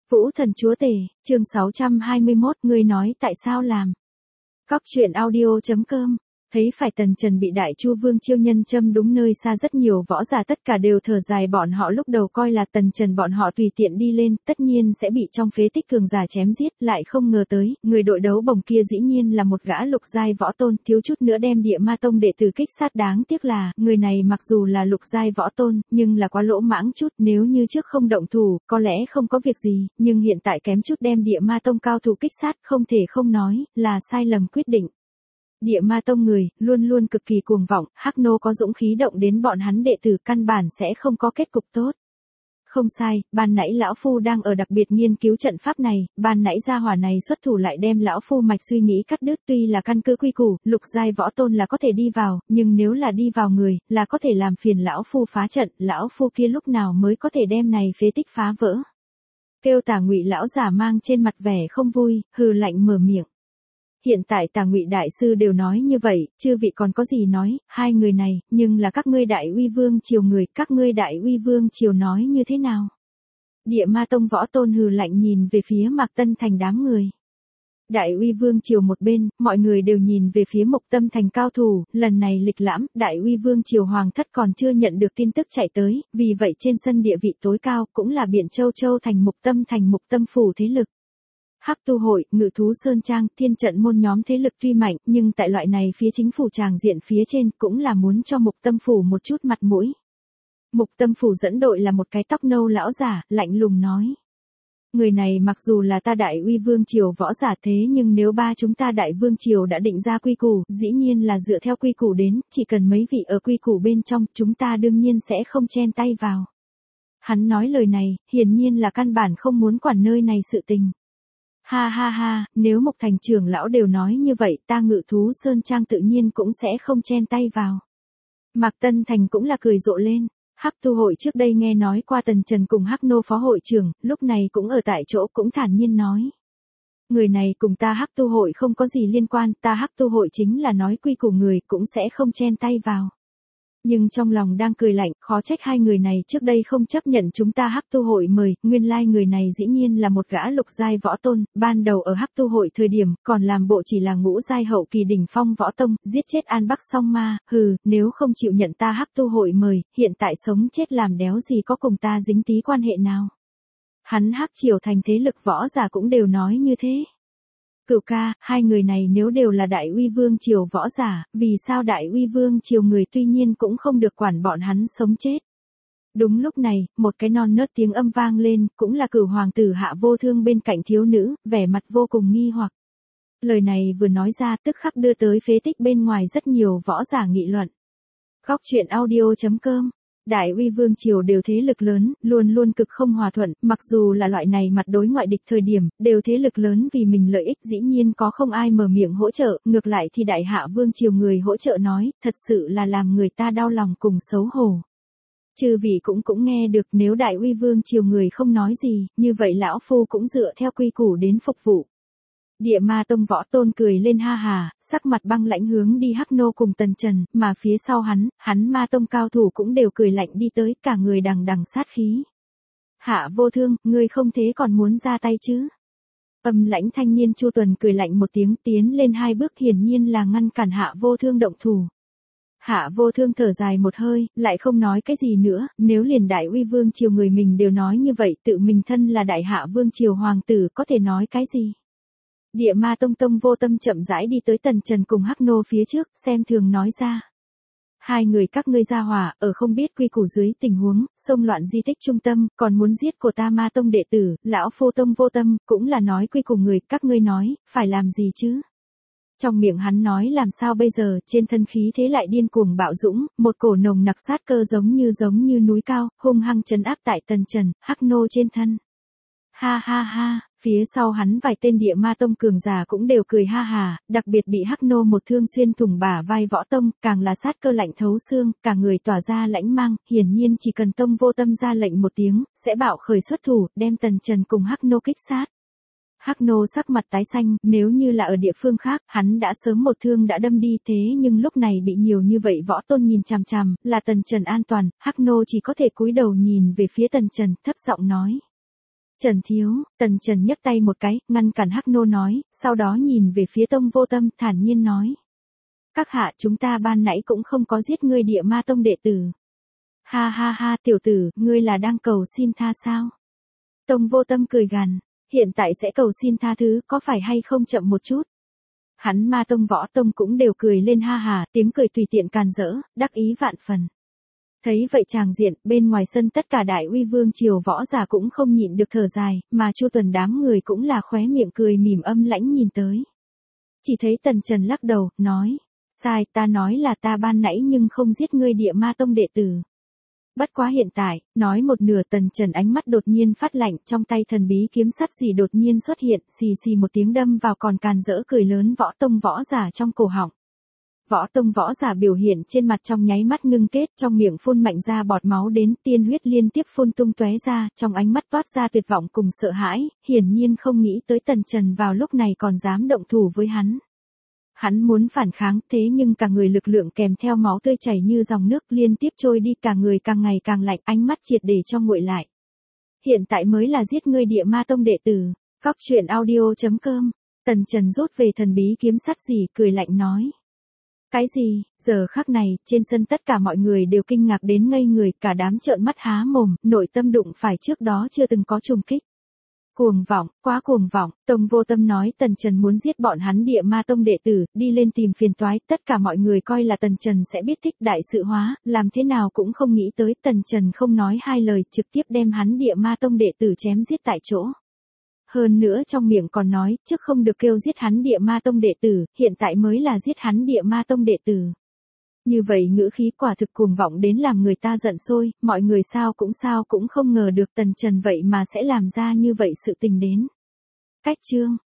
Vũ Thần Chúa Tể, chương 621, ngươi nói tại sao làm. Cóc truyện audio.com. Thấy phải Tần Trần bị Đại Chu Vương Chiêu Nhân châm đúng nơi xa, rất nhiều võ giả tất cả đều thở dài. Bọn họ lúc đầu coi là Tần Trần bọn họ tùy tiện đi lên, tất nhiên sẽ bị trong phế tích cường giả chém giết, lại không ngờ tới, người đội đấu bổng kia dĩ nhiên là một gã lục giai võ tôn, thiếu chút nữa đem Địa Ma Tông đệ tử kích sát. Đáng tiếc là, người này mặc dù là lục giai võ tôn, nhưng là quá lỗ mãng chút, nếu như trước không động thủ, có lẽ không có việc gì, nhưng hiện tại kém chút đem Địa Ma Tông cao thủ kích sát, không thể không nói, là sai lầm quyết định. Địa Ma Tông người, luôn luôn cực kỳ cuồng vọng, Hắc Nô có dũng khí động đến bọn hắn đệ tử, căn bản sẽ không có kết cục tốt. Không sai, ban nãy lão phu đang ở đặc biệt nghiên cứu trận pháp này, ban nãy gia hỏa này xuất thủ lại đem lão phu mạch suy nghĩ cắt đứt. Tuy là căn cứ quy củ, lục giai võ tôn là có thể đi vào, nhưng nếu là đi vào người, là có thể làm phiền lão phu phá trận, lão phu kia lúc nào mới có thể đem này phế tích phá vỡ. Kêu Tả Ngụy lão giả mang trên mặt vẻ không vui, hừ lạnh mở miệng. Hiện tại Tả Ngụy đại sư đều nói như vậy, chư vị còn có gì nói, hai người này, nhưng là các ngươi Đại Uy Vương triều người, các ngươi Đại Uy Vương triều nói như thế nào? Địa Ma Tông võ tôn hừ lạnh nhìn về phía Mạc Tân Thành đám người. Đại Uy Vương triều một bên, mọi người đều nhìn về phía Mộc Tâm Thành cao thủ, lần này lịch lãm, Đại Uy Vương triều hoàng thất còn chưa nhận được tin tức chạy tới, vì vậy trên sân địa vị tối cao cũng là Biện Châu Châu thành Mộc Tâm Thành Mộc Tâm phủ thế lực. Hắc Tu hội, Ngự Thú Sơn Trang, Thiên Trận môn nhóm thế lực tuy mạnh, nhưng tại loại này phía chính phủ tràng diện phía trên cũng là muốn cho Mộc Tâm phủ một chút mặt mũi. Mộc Tâm phủ dẫn đội là một cái tóc nâu lão giả, lạnh lùng nói. Người này mặc dù là ta Đại Uy Vương triều võ giả, thế nhưng nếu ba chúng ta Đại Vương triều đã định ra quy củ, dĩ nhiên là dựa theo quy củ đến, chỉ cần mấy vị ở quy củ bên trong, chúng ta đương nhiên sẽ không chen tay vào. Hắn nói lời này, hiển nhiên là căn bản không muốn quản nơi này sự tình. Ha ha ha, nếu Mộc Thành trưởng lão đều nói như vậy, ta Ngự Thú Sơn Trang tự nhiên cũng sẽ không chen tay vào. Mạc Tân Thành cũng là cười rộ lên. Hắc Tu hội trước đây nghe nói qua Tần Trần cùng Hắc Nô phó hội trưởng, lúc này cũng ở tại chỗ cũng thản nhiên nói. Người này cùng ta Hắc Tu hội không có gì liên quan, ta Hắc Tu hội chính là nói quy củ người, cũng sẽ không chen tay vào. Nhưng trong lòng đang cười lạnh, khó trách hai người này trước đây không chấp nhận chúng ta Hắc Tu hội mời, nguyên lai người này dĩ nhiên là một gã lục giai võ tôn, ban đầu ở Hắc Tu hội thời điểm, còn làm bộ chỉ là ngũ giai hậu kỳ đỉnh phong võ tông, giết chết An Bắc Song Ma, hừ, nếu không chịu nhận ta Hắc Tu hội mời, hiện tại sống chết làm đéo gì có cùng ta dính tí quan hệ nào. Hắn Hắc triều thành thế lực võ giả cũng đều nói như thế. Cửu ca, hai người này nếu đều là Đại Uy Vương triều võ giả, vì sao Đại Uy Vương triều người tuy nhiên cũng không được quản bọn hắn sống chết. Đúng lúc này, một cái non nớt tiếng âm vang lên, cũng là Cửu hoàng tử Hạ Vô Thương bên cạnh thiếu nữ, vẻ mặt vô cùng nghi hoặc. Lời này vừa nói ra tức khắc đưa tới phế tích bên ngoài rất nhiều võ giả nghị luận. Cóc truyện audio.com. Đại Uy Vương triều đều thế lực lớn, luôn luôn cực không hòa thuận, mặc dù là loại này mặt đối ngoại địch thời điểm, đều thế lực lớn vì mình lợi ích dĩ nhiên có không ai mở miệng hỗ trợ, ngược lại thì Đại Hạ Vương triều người hỗ trợ nói, thật sự là làm người ta đau lòng cùng xấu hổ. Chư vị cũng nghe được, nếu Đại Uy Vương triều người không nói gì, như vậy lão phu cũng dựa theo quy củ đến phục vụ. Địa Ma Tông võ tôn cười lên ha hà, sắc mặt băng lãnh hướng đi Hắc Nô cùng Tần Trần, mà phía sau hắn Ma Tông cao thủ cũng đều cười lạnh đi tới, cả người đằng đằng sát khí. Hạ Vô Thương, ngươi không thế còn muốn ra tay chứ? Âm lãnh thanh niên Chu Tuần cười lạnh một tiếng, tiến lên hai bước, hiển nhiên là ngăn cản Hạ Vô Thương động thủ. Hạ Vô Thương thở dài một hơi, lại không nói cái gì nữa, nếu liền Đại Uy Vương triều người mình đều nói như vậy, tự mình thân là Đại Hạ Vương triều hoàng tử có thể nói cái gì? Địa Ma Tông Tông Vô Tâm chậm rãi đi tới Tần Trần cùng Hắc Nô phía trước, xem thường nói ra. Hai người các ngươi ra hỏa, ở không biết quy củ dưới tình huống, xông loạn di tích trung tâm, còn muốn giết của ta Ma Tông đệ tử, lão phu Tông Vô Tâm, cũng là nói quy củ người, các ngươi nói, phải làm gì chứ? Trong miệng hắn nói làm sao bây giờ, trên thân khí thế lại điên cuồng bạo dũng, một cổ nồng nặc sát cơ giống như núi cao, hung hăng trấn áp tại Tần Trần, Hắc Nô trên thân. Ha ha ha, phía sau hắn vài tên Địa Ma Tông cường giả cũng đều cười ha hà, đặc biệt bị Hắc Nô một thương xuyên thủng bả vai võ tông, càng là sát cơ lạnh thấu xương, cả người tỏa ra lãnh mang, hiển nhiên chỉ cần Tông Vô Tâm ra lệnh một tiếng, sẽ bạo khởi xuất thủ, đem Tần Trần cùng Hắc Nô kích sát. Hắc Nô sắc mặt tái xanh, nếu như là ở địa phương khác, hắn đã sớm một thương đã đâm đi, thế nhưng lúc này bị nhiều như vậy võ tôn nhìn chằm chằm, là Tần Trần an toàn, Hắc Nô chỉ có thể cúi đầu nhìn về phía Tần Trần, thấp giọng nói. Trần thiếu, Tần Trần nhấc tay một cái, ngăn cản Hắc Nô nói, sau đó nhìn về phía Tông Vô Tâm, thản nhiên nói. Các hạ, chúng ta ban nãy cũng không có giết ngươi Địa Ma Tông đệ tử. Ha ha ha, tiểu tử, ngươi là đang cầu xin tha sao? Tông Vô Tâm cười gằn, hiện tại sẽ cầu xin tha thứ, có phải hay không chậm một chút? Hắn Ma Tông Võ Tông cũng đều cười lên ha hà, tiếng cười tùy tiện càn rỡ, đắc ý vạn phần. Thấy vậy tràng diện, bên ngoài sân tất cả đại uy vương triều võ giả cũng không nhịn được thở dài, mà Chu Tuần đám người cũng là khóe miệng cười mỉm âm lãnh nhìn tới. Chỉ thấy Tần Trần lắc đầu, nói, sai, ta nói là ta ban nãy nhưng không giết ngươi Địa Ma Tông đệ tử. Bất quá hiện tại, nói một nửa Tần Trần ánh mắt đột nhiên phát lạnh, trong tay thần bí kiếm sắt gì đột nhiên xuất hiện, xì xì một tiếng đâm vào còn càn rỡ cười lớn Võ Tông võ giả trong cổ họng. Võ Tông võ giả biểu hiện trên mặt trong nháy mắt ngưng kết, trong miệng phun mạnh ra bọt máu đến, tiên huyết liên tiếp phun tung tóe ra, trong ánh mắt toát ra tuyệt vọng cùng sợ hãi, hiển nhiên không nghĩ tới Tần Trần vào lúc này còn dám động thủ với hắn. Hắn muốn phản kháng, thế nhưng cả người lực lượng kèm theo máu tươi chảy như dòng nước liên tiếp trôi đi, cả người càng ngày càng lạnh, ánh mắt triệt để cho nguội lại. Hiện tại mới là giết ngươi Địa Ma Tông đệ tử. Cóc truyện audio.com. Tần Trần rút về thần bí kiếm sắt gì, cười lạnh nói. Cái gì? Giờ khắc này, trên sân tất cả mọi người đều kinh ngạc đến ngây người, cả đám trợn mắt há mồm, nội tâm đụng phải trước đó chưa từng có trùng kích. Cuồng vọng, quá cuồng vọng, Tông Vô Tâm nói Tần Trần muốn giết bọn hắn Địa Ma Tông đệ tử, đi lên tìm phiền toái, tất cả mọi người coi là Tần Trần sẽ biết thích đại sự hóa, làm thế nào cũng không nghĩ tới Tần Trần không nói hai lời, trực tiếp đem hắn Địa Ma Tông đệ tử chém giết tại chỗ. Hơn nữa trong miệng còn nói, trước không được kêu giết hắn Địa Ma Tông đệ tử, hiện tại mới là giết hắn Địa Ma Tông đệ tử. Như vậy ngữ khí quả thực cuồng vọng đến làm người ta giận sôi, mọi người sao cũng không ngờ được Tần Trần vậy mà sẽ làm ra như vậy sự tình đến. Cách chương